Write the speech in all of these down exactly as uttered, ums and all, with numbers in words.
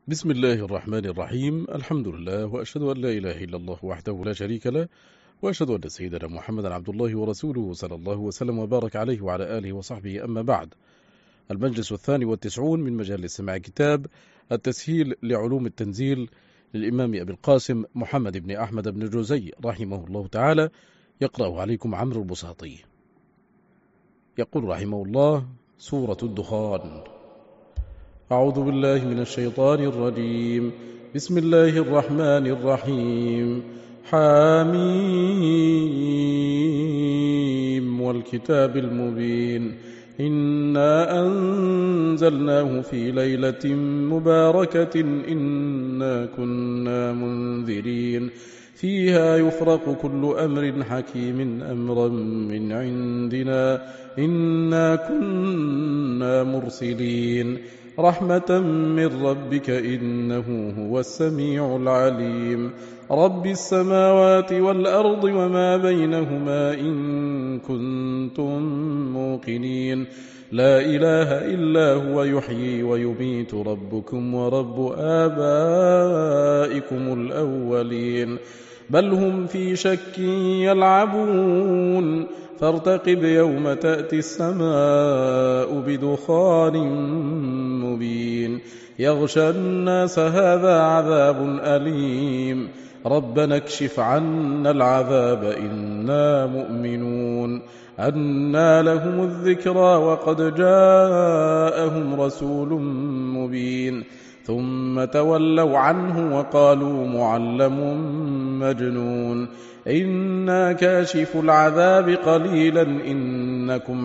بسم الله الرحمن الرحيم. الحمد لله، وأشهد أن لا إله إلا الله وحده لا شريك له، وأشهد أن سيدنا محمدا عبد الله ورسوله صلى الله وسلم وبارك عليه وعلى آله وصحبه. أما بعد، المجلس الثاني والتسعون من مجالس سماع كتاب التسهيل لعلوم التنزيل للإمام أبي القاسم محمد بن أحمد بن جوزي رحمه الله تعالى، يقرأ عليكم عمرو البساطي. يقول رحمه الله: سورة الدخان. أعوذ بالله من الشيطان الرجيم. بسم الله الرحمن الرحيم. حاميم والكتاب المبين، إنا أنزلناه في ليلة مباركة إنا كنا منذرين فيها يفرق كل أمر حكيم أمرا من عندنا إنا كنا مرسلين رحمة من ربك إنه هو السميع العليم رب السماوات والأرض وما بينهما إن كنتم موقنين لا إله إلا هو يحيي ويميت ربكم ورب آبائكم الأولين بل هم في شك يلعبون فارتقب يوم تأتي السماء بدخان مبين يغشى الناس هذا عذاب أليم ربنا اكشف عنا العذاب إنا مؤمنون أنى لهم الذكرى وقد جاءهم رسول مبين ثم تولوا عنه وقالوا معلم مجنون إنا كاشف العذاب قليلا إنكم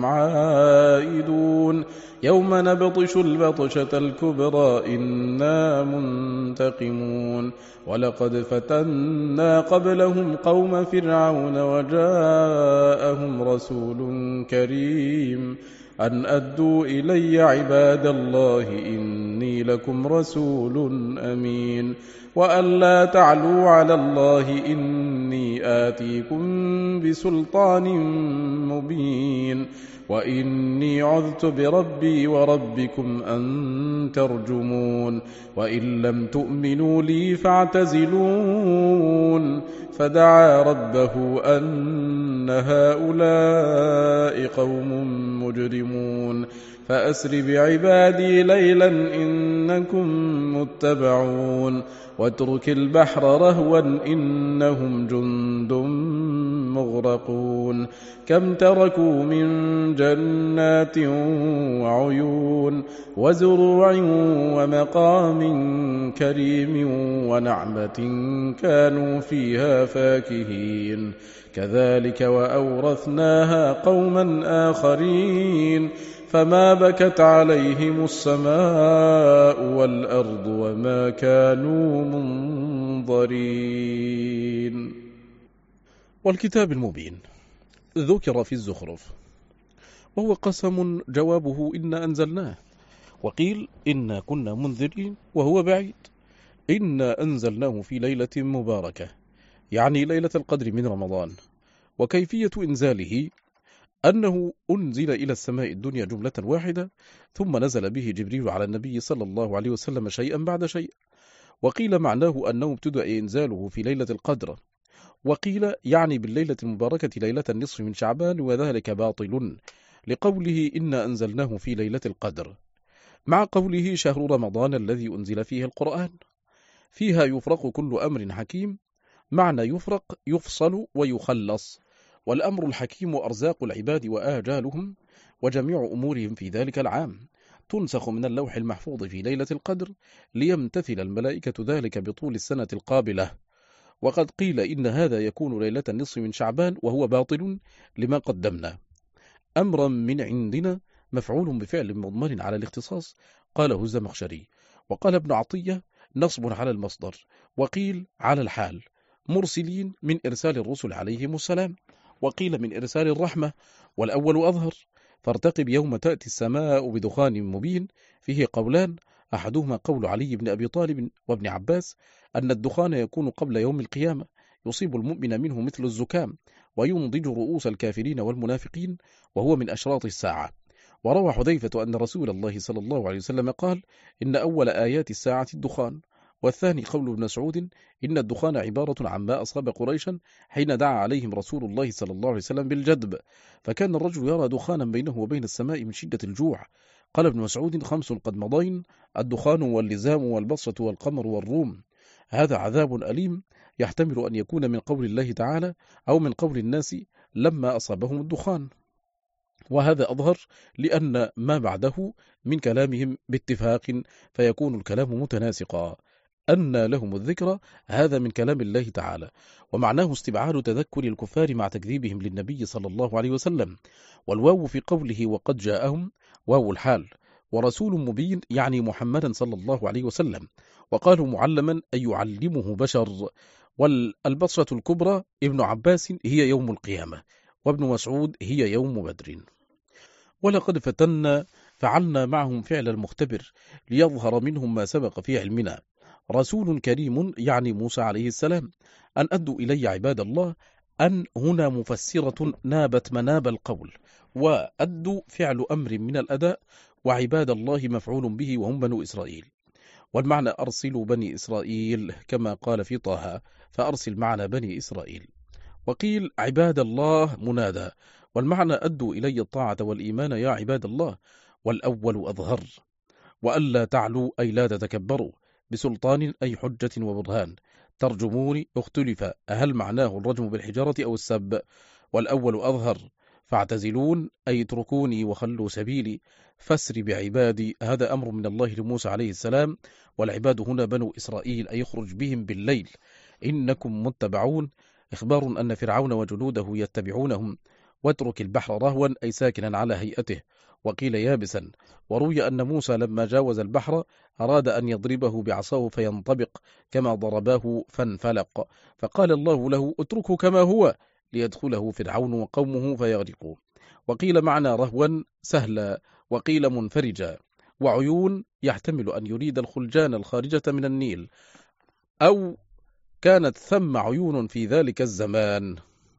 عائدون يوم نبطش البطشة الكبرى إنا منتقمون ولقد فتنا قبلهم قوم فرعون وجاءهم رسول كريم أن أدوا إلي عباد الله إني لكم رسول أمين وأن لا تعلوا على الله إني آتيكم بسلطان مبين وإني عذت بربي وربكم أن ترجمون وإن لم تؤمنوا لي فاعتزلون فدعا ربه أن هؤلاء قوم مجرمون فأسر بعبادي ليلا إنكم متبعون واترك البحر رهوا إنهم جند مغرقون كم تركوا من جنات وعيون وزروع ومقام كريم ونعمة كانوا فيها فاكهين كذلك وأورثناها قوما آخرين فما بكت عليهم السماء والأرض وما كانوا منظرين. والكتاب المبين ذكر في الزخرف، وهو قسم جوابه إنا أنزلناه، وقيل إنا كنا منذرين وهو بعيد. إنا أنزلناه في ليلة مباركة، يعني ليلة القدر من رمضان. وكيفية إنزاله أنه أنزل إلى السماء الدنيا جملة واحدة ثم نزل به جبريل على النبي صلى الله عليه وسلم شيئا بعد شيء. وقيل معناه أنه ابتدأ إنزاله في ليلة القدر، وقيل يعني بالليلة المباركة ليلة النصف من شعبان، وذلك باطل لقوله إنا أنزلناه في ليلة القدر، مع قوله شهر رمضان الذي أنزل فيه القرآن. فيها يفرق كل أمر حكيم، معنى يفرق يفصل ويخلص، والأمر الحكيم أرزاق العباد وآجالهم وجميع أمورهم في ذلك العام تنسخ من اللوح المحفوظ في ليلة القدر ليمتثل الملائكة ذلك بطول السنة القابلة. وقد قيل إن هذا يكون ليلة النصف من شعبان، وهو باطل لما قدمنا. أمرا من عندنا مفعول بفعل مضمر على الاختصاص، قاله الزمخشري. وقال ابن عطية نصب على المصدر، وقيل على الحال. مرسلين من إرسال الرسل عليهم السلام، وقيل من إرسال الرحمة، والأول أظهر. فارتقب يوم تأتي السماء بدخان مبين، فيه قولان، أحدهما قول علي بن أبي طالب وابن عباس أن الدخان يكون قبل يوم القيامة يصيب المؤمن منه مثل الزكام وينضج رؤوس الكافرين والمنافقين، وهو من أشراط الساعة. وروى حذيفة أن رسول الله صلى الله عليه وسلم قال: إن أول آيات الساعة الدخان. والثاني قول ابن مسعود: إن الدخان عبارة عما أصاب قريشا حين دعا عليهم رسول الله صلى الله عليه وسلم بالجدب، فكان الرجل يرى دخانا بينه وبين السماء من شدة الجوع. قال ابن مسعود: خمس قد مضين: الدخان واللزام والبصرة والقمر والروم. هذا عذاب أليم يحتمل أن يكون من قول الله تعالى أو من قول الناس لما أصابهم الدخان، وهذا أظهر لأن ما بعده من كلامهم باتفاق، فيكون الكلام متناسقا. أن لهم الذكر، هذا من كلام الله تعالى، ومعناه استبعاد تذكر الكفار مع تكذيبهم للنبي صلى الله عليه وسلم. والواو في قوله وقد جاءهم واو الحال، ورسول مبين يعني محمدا صلى الله عليه وسلم. وقالوا معلما أي يعلمه بشر. والبصرة الكبرى ابن عباس هي يوم القيامة، وابن مسعود هي يوم بدر. ولقد فتنا فعلنا معهم فعل المختبر ليظهر منهم ما سبق في علمنا. رسول كريم يعني موسى عليه السلام. أن أدوا إلي عباد الله، أن هنا مفسرة نابت مناب القول، وأدوا فعل أمر من الأداء، وعباد الله مفعول به وهم بنو إسرائيل. والمعنى أرسلوا بني إسرائيل كما قال في طه: فأرسل معنا بني إسرائيل. وقيل عباد الله منادى، والمعنى أدوا إلي الطاعة والإيمان يا عباد الله. والأول أظهر. وألا تعلوا أي لا تتكبروا، بسلطان أي حجة وبرهان. ترجمون اختلف هل معناه الرجم بالحجارة أو السب، والأول أظهر. فاعتزلون أي اتركوني وخلوا سبيلي. فاسر بعبادي، هذا أمر من الله لموسى عليه السلام، والعباد هنا بنو إسرائيل، أي يخرج بهم بالليل. إنكم متبعون، إخبار أن فرعون وجنوده يتبعونهم. واترك البحر رهوا أي ساكنا على هيئته، وقيل يابسا. وروي أن موسى لما جاوز البحر أراد أن يضربه بعصاه فينطبق، كما ضرباه فانفلق، فقال الله له: اتركه كما هو ليدخله فرعون وقومه فيغرقوا. وقيل معنى رهوا سهلا، وقيل منفرجا. وعيون يحتمل أن يريد الخلجان الخارجة من النيل، أو كانت ثم عيون في ذلك الزمان.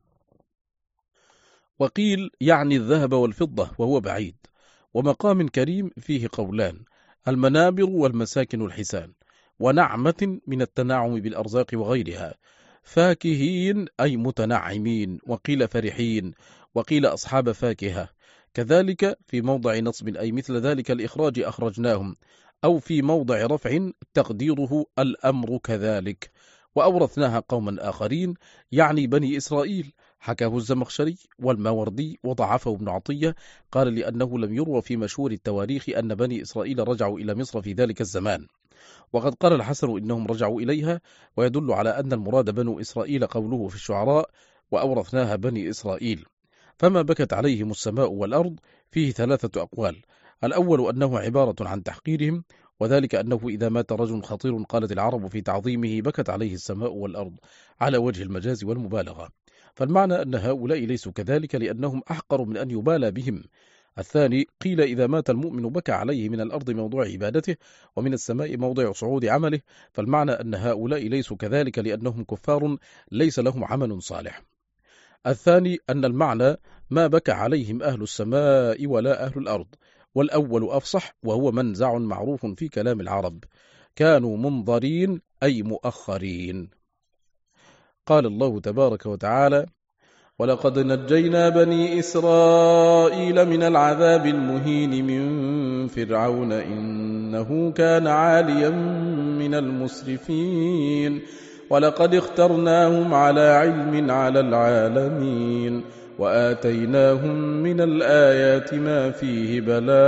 وقيل يعني الذهب والفضة وهو بعيد. ومقام كريم فيه قولان: المنابر والمساكن الحسان. ونعمة من التنعم بالأرزاق وغيرها. فاكهين أي متنعمين، وقيل فرحين، وقيل أصحاب فاكهة. كذلك في موضع نصب أي مثل ذلك الإخراج أخرجناهم، أو في موضع رفع تقديره الأمر كذلك. وأورثناها قوما آخرين يعني بني إسرائيل، حكاه الزمخشري والماوردي وضعفه ابن عطية. قال لأنه لم يروى في مشهور التواريخ أن بني إسرائيل رجعوا إلى مصر في ذلك الزمان، وقد قال الحسن إنهم رجعوا إليها، ويدل على أن المراد بنو إسرائيل قوله في الشعراء: وأورثناها بني إسرائيل. فما بكت عليهم السماء والأرض فيه ثلاثة أقوال. الأول أنه عبارة عن تحقيرهم، وذلك أنه إذا مات رجل خطير قالت العرب في تعظيمه: بكت عليه السماء والأرض، على وجه المجاز والمبالغة. فالمعنى أن هؤلاء ليسوا كذلك لأنهم أحقر من أن يبالى بهم. الثاني قيل إذا مات المؤمن بكى عليه من الأرض موضوع عبادته، ومن السماء موضع صعود عمله. فالمعنى أن هؤلاء ليسوا كذلك لأنهم كفار ليس لهم عمل صالح. الثاني أن المعنى ما بكى عليهم أهل السماء ولا أهل الأرض. والأول أفصح، وهو منزع معروف في كلام العرب. كانوا منظرين أي مؤخرين. قال الله تبارك وتعالى: ولقد نجينا بني إسرائيل من العذاب المهين من فرعون إنه كان عاليا من المسرفين ولقد اخترناهم على علم على العالمين وآتيناهم من الآيات ما فيه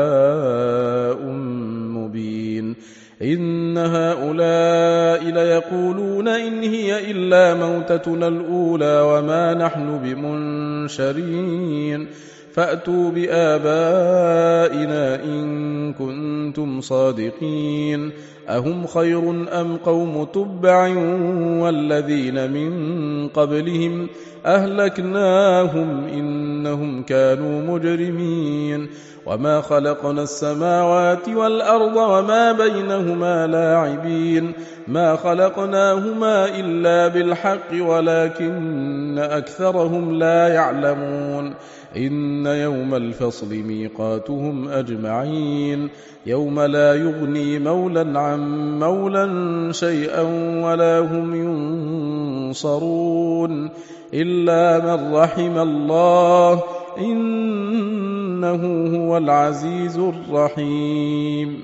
بلاء مبين إن هؤلاء ليقولون إن هي إلا موتتنا الأولى وما نحن بمنشرين فأتوا بآبائنا إن كنتم صادقين أهم خير أم قوم تبع والذين من قبلهم أهلكناهم إنهم كانوا مجرمين وما خلقنا السماوات والأرض وما بينهما لاعبين ما خلقناهما إلا بالحق ولكن أكثرهم لا يعلمون إن يوم الفصل ميقاتهم أجمعين يوم لا يغني مولا عن مولا شيئا ولا هم ينصرون إلا من رحم الله إنه هو العزيز الرحيم.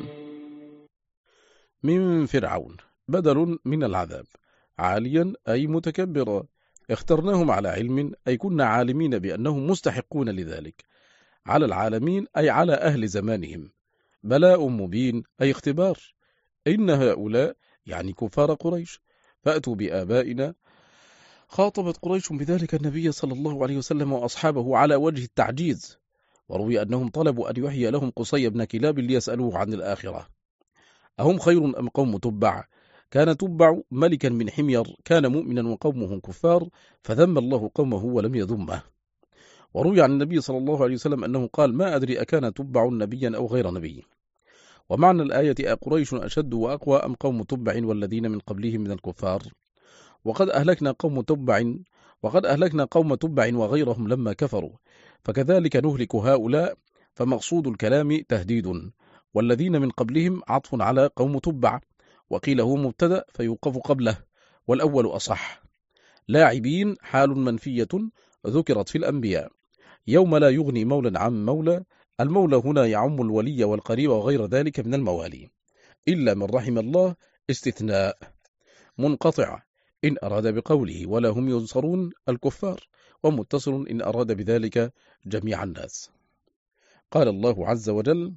من فرعون بدل من العذاب، عاليا أي متكبرا، اخترناهم على علم أي كنا عالمين بأنهم مستحقون لذلك، على العالمين أي على أهل زمانهم، بلاء مبين أي اختبار. إن هؤلاء يعني كفار قريش، فأتوا بآبائنا. خاطبت قريش بذلك النبي صلى الله عليه وسلم وأصحابه على وجه التعجيز، وروي أنهم طلبوا أن يحيي لهم قصي بن كلاب ليسألوه عن الآخرة. أهم خير أم قوم تبع؟ كان تبع ملكا من حمير، كان مؤمنا وقومه كفار، فذم الله قومه ولم يذمه. وروي عن النبي صلى الله عليه وسلم أنه قال: ما أدري أكان تبع نبيا أو غير نبي. ومعنى الآية: أقريش أشد وأقوى أم قوم تبع والذين من قبلهم من الكفار؟ وقد أهلكنا قوم تبع وقد أهلكنا قوم تبع وغيرهم لما كفروا، فكذلك نهلك هؤلاء. فمقصود الكلام تهديد، والذين من قبلهم عطف على قوم تبع، وقيل هو مبتدأ فيوقف قبله، والأول أصح. لاعبين حال منفية ذكرت في الأنبياء. يوم لا يغني مولا عن مولى، المولى هنا يعم الولي والقريب وغير ذلك من الموالي. إلا من رحم الله استثناء منقطع إن أراد بقوله ولا هم ينصرون الكفار، ومتصل إن أراد بذلك جميع الناس. قال الله عز وجل: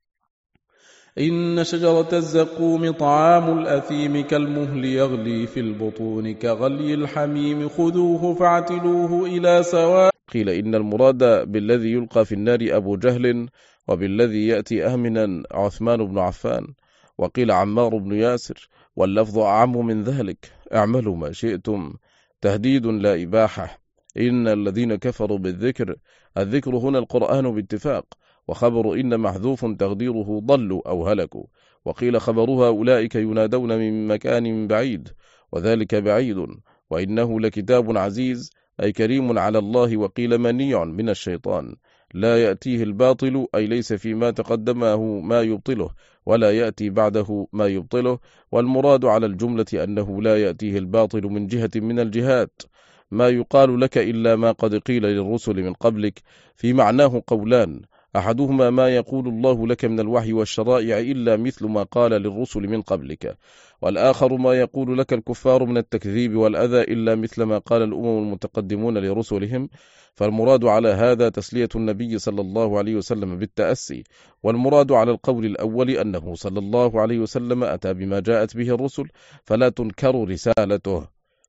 إن شجرة الزقوم طعام الأثيم كالمهل يغلي في البطون كغلي الحميم خذوه فاعتلوه إلى سواء. قيل إن المراد بالذي يلقى في النار أبو جهل، وبالذي يأتي أهمنا عثمان بن عفان، وقيل عمار بن ياسر، واللفظ أعم من ذلك: اعملوا ما شئتم، تهديد لا إباحة. إن الذين كفروا بالذكر، الذكر هنا القرآن باتفاق، وخبر إن محذوف تقديره ضلوا أو هلكوا. وقيل خبرها أولئك ينادون من مكان بعيد، وذلك بعيد. وإنه لكتاب عزيز أي كريم على الله. وقيل منيع من الشيطان، لا يأتيه الباطل أي ليس فيما تقدمه ما يبطله، ولا يأتي بعده ما يبطله. والمراد على الجملة أنه لا يأتيه الباطل من جهة من الجهات، ما يقال لك إلا ما قد قيل للرسل من قبلك. في معناه قولان: أحدهما ما يقول الله لك من الوحي والشرائع إلا مثل ما قال للرسل من قبلك، والآخر ما يقول لك الكفار من التكذيب والأذى إلا مثل ما قال الأمم المتقدمون لرسلهم. فالمراد على هذا تسلية النبي صلى الله عليه وسلم بالتأسي. والمراد على القول الأول أنه صلى الله عليه وسلم أتى بما جاءت به الرسل، فلا تنكر رسالته.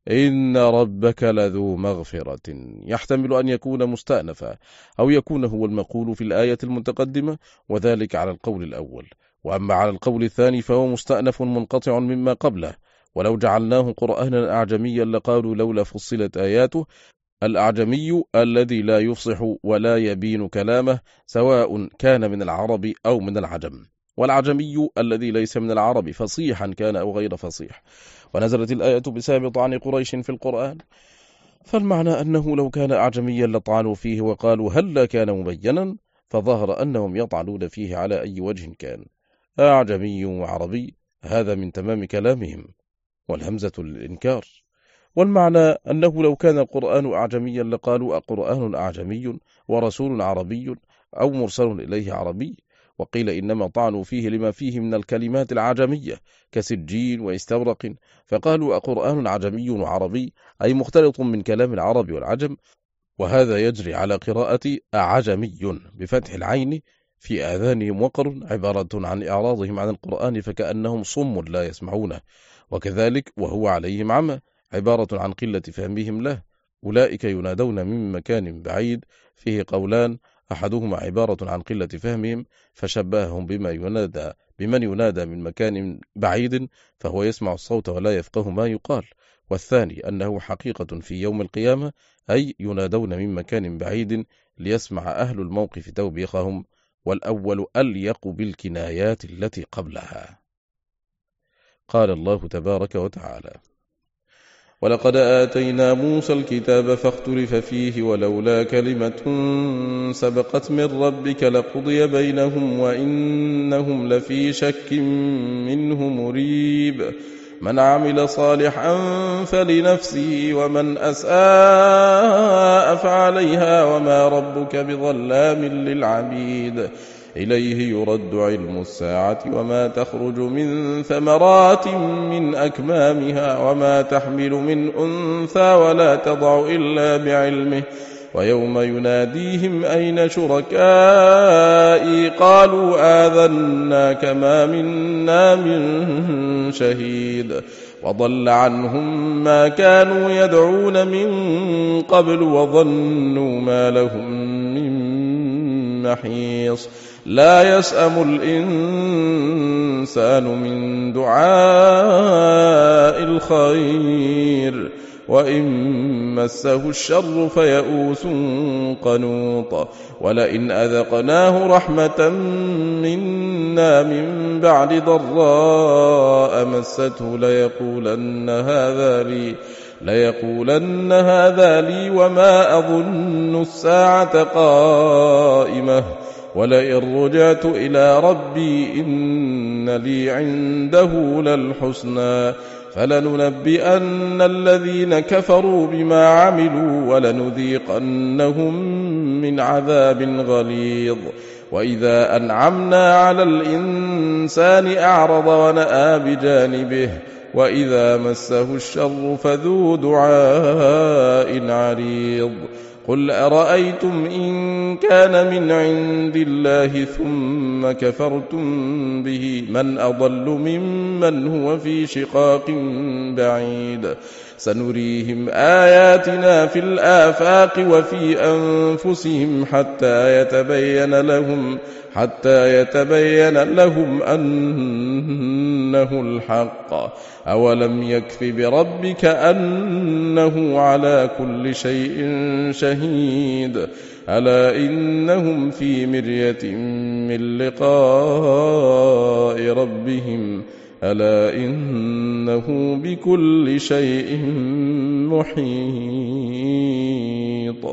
إن ربك لذو مغفرة، يحتمل أن يكون مستأنفا أو يكون هو المقول في الآية المتقدمة، وذلك على القول الأول. وأما على القول الثاني فهو مستأنف منقطع مما قبله. ولو جعلناه قرآنا أعجميا لقالوا لولا فصلت آياته. الأعجمي الذي لا يفصح ولا يبين كلامه، سواء كان من العرب أو من العجم. والعجمي الذي ليس من العرب فصيحا كان أو غير فصيح. ونزلت الآية بسبب طعن قريش في القرآن، فالمعنى أنه لو كان أعجميا لطعنوا فيه وقالوا هل كان مبينا، فظهر أنهم يطعنون فيه على أي وجه كان، أعجمي وعربي، هذا من تمام كلامهم، والهمزة للإنكار. والمعنى أنه لو كان القرآن أعجميا لقالوا أقرآن أعجمي ورسول عربي أو مرسل إليه عربي. وقيل إنما طعنوا فيه لما فيه من الكلمات العجمية كسجين واستبرق، فقالوا أقرآن عجمي وعربي أي مختلط من كلام العرب والعجم. وهذا يجري على قراءة أعجمي بفتح العين في آذانهم وقر، عبارة عن إعراضهم عن القرآن فكأنهم صم لا يسمعونه، وكذلك وهو عليهم عمى، عبارة عن قلة فهمهم له. أولئك ينادون من مكان بعيد، فيه قولان، أحدهما عبارة عن قلة فهمهم فشبههم بما ينادى بمن ينادى من مكان بعيد فهو يسمع الصوت ولا يفقه ما يقال، والثاني أنه حقيقة في يوم القيامة، أي ينادون من مكان بعيد ليسمع أهل الموقف توبيخهم، والأول أليق بالكنايات التي قبلها. قال الله تبارك وتعالى: ولقد آتينا موسى الكتاب فاختلف فيه ولولا كلمة سبقت من ربك لقضي بينهم وإنهم لفي شك منه مريب من عمل صالحا فلنفسه ومن أساء فعليها وما ربك بظلام للعبيد إليه يرد علم الساعة وما تخرج من ثمرات من أكمامها وما تحمل من أنثى ولا تضع إلا بعلمه ويوم يناديهم أين شركائي قالوا آذناك ما منا من شهيد وضل عنهم ما كانوا يدعون من قبل وظنوا ما لهم من محيص لا يسأم الإنسان من دعاء الخير وإن مسه الشر فيئوس قنوط ولئن أذقناه رحمة منا من بعد ضراء مسته ليقولن هذا لي ليقولن هذا لي وما أظن الساعة قائمة ولئن رجعت إلى ربي إن لي عنده للحسنى فلننبئن الذين كفروا بما عملوا ولنذيقنهم من عذاب غليظ وإذا أنعمنا على الإنسان أعرض ونأى بجانبه وإذا مسه الشر فذو دعاء عريض قل أرأيتم إن كان من عند الله ثم كفرتم به من أضل ممن هو في شقاق بعيد سنريهم آياتنا في الآفاق وفي أنفسهم حتى يتبين لهم حتى يتبين لهم أنه الحق أولم يكف بربك أنه على كل شيء شهيد ألا إنهم في مرية من لقاء ربهم ألا إنه بكل شيء محيط.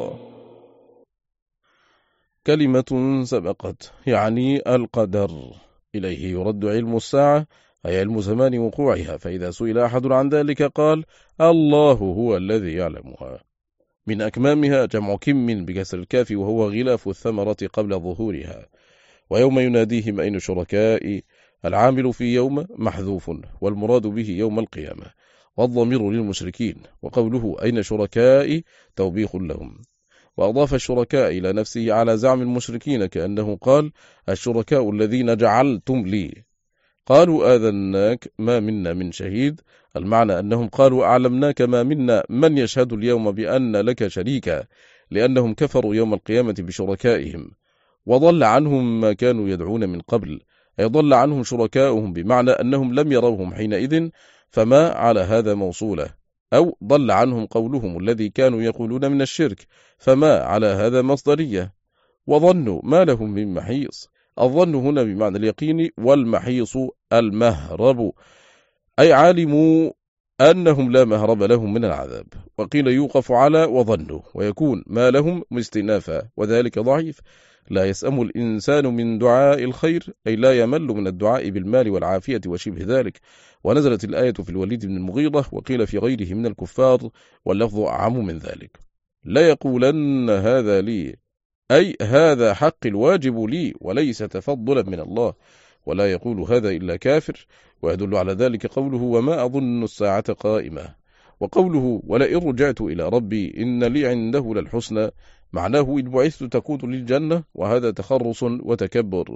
كلمة سبقت يعني القدر، إليه يرد علم الساعة أي علم زمان وقوعها، فإذا سئل أحد عن ذلك قال الله هو الذي يعلمها. من أكمامها جمع كم بكسر الكاف وهو غلاف الثمرة قبل ظهورها. ويوم يناديهم أين شركائي، العامل في يوم محذوف والمراد به يوم القيامة، والضمير للمشركين، وقوله أين شركائي توبيخ لهم. وأضاف الشركاء إلى نفسه على زعم المشركين كأنه قال الشركاء الذين جعلتم لي. قالوا آذناك ما منا من شهيد، المعنى أنهم قالوا أعلمناك ما منا من يشهد اليوم بأن لك شريكا، لأنهم كفروا يوم القيامة بشركائهم. وضل عنهم ما كانوا يدعون من قبل، أي ضل عنهم شركاؤهم بمعنى أنهم لم يروهم حينئذ، فما على هذا موصولة، أو ضل عنهم قولهم الذي كانوا يقولون من الشرك، فما على هذا مصدرية. وظنوا ما لهم من محيص، الظن هنا بمعنى اليقين، والمحيص المهرب، أي علموا أنهم لا مهرب لهم من العذاب. وقيل يوقف على وظنوا ويكون ما لهم مستنافا، وذلك ضعيف. لا يسأم الإنسان من دعاء الخير، أي لا يمل من الدعاء بالمال والعافية وشبه ذلك. ونزلت الآية في الوليد بن المغيرة، وقيل في غيره من الكفار، واللفظ أعم من ذلك. لا يقولن هذا لي، أي هذا حق الواجب لي وليس تفضلا من الله، ولا يقول هذا إلا كافر. ويدل على ذلك قوله وما أظن الساعة قائمة، وقوله ولئن رجعت إلى ربي إن لي عنده للحسنى، معناه إن بعثت تكون للجنة، وهذا تخرص وتكبر.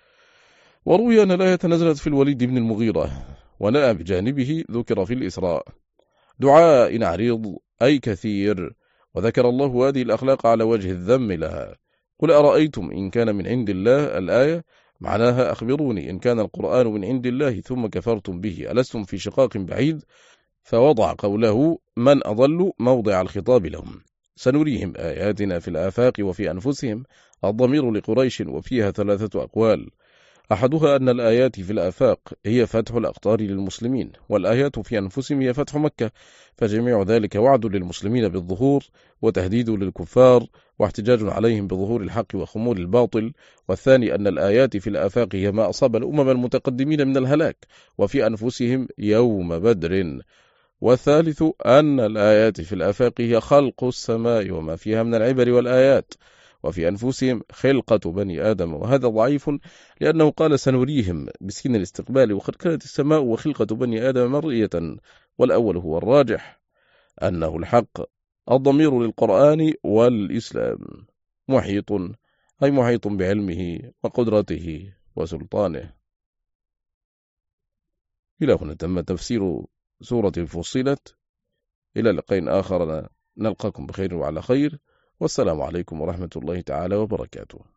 وروي أن الآية نزلت في الوليد بن المغيرة، ونأى بجانبه ذكر في الإسراء. دعاء عريض أي كثير، وذكر الله هذه الأخلاق على وجه الذم لها. قل أرأيتم إن كان من عند الله، الآية معناها أخبروني إن كان القرآن من عند الله ثم كفرتم به ألستم في شقاق بعيد، فوضع قوله من أضل موضع الخطاب لهم. سنريهم آياتنا في الآفاق وفي أنفسهم، الضمير لقريش وفيها ثلاثة أقوال. أحدها أن الآيات في الآفاق هي فتح الأقطار للمسلمين، والآيات في أنفسهم هي فتح مكة، فجميع ذلك وعد للمسلمين بالظهور، وتهديد للكفار، واحتجاج عليهم بظهور الحق وخمول الباطل. والثاني أن الآيات في الآفاق هي ما أصاب الأمم المتقدمين من الهلاك، وفي أنفسهم يوم بدر. والثالث أن الآيات في الآفاق هي خلق السماء وما فيها من العبر والآيات، وفي أنفسهم خلقة بني آدم، وهذا ضعيف لأنه قال سنريهم بسين الاستقبال، وقد كانت السماء وخلقة بني آدم مرئية. والأول هو الراجح أنه الحق، الضمير للقرآن والإسلام، محيط أي محيط بعلمه وقدرته وسلطانه. إلى هنا تم تفسير سورة فصلت. إلى لقاء آخر، نلقاكم بخير وعلى خير، والسلام عليكم ورحمة الله تعالى وبركاته.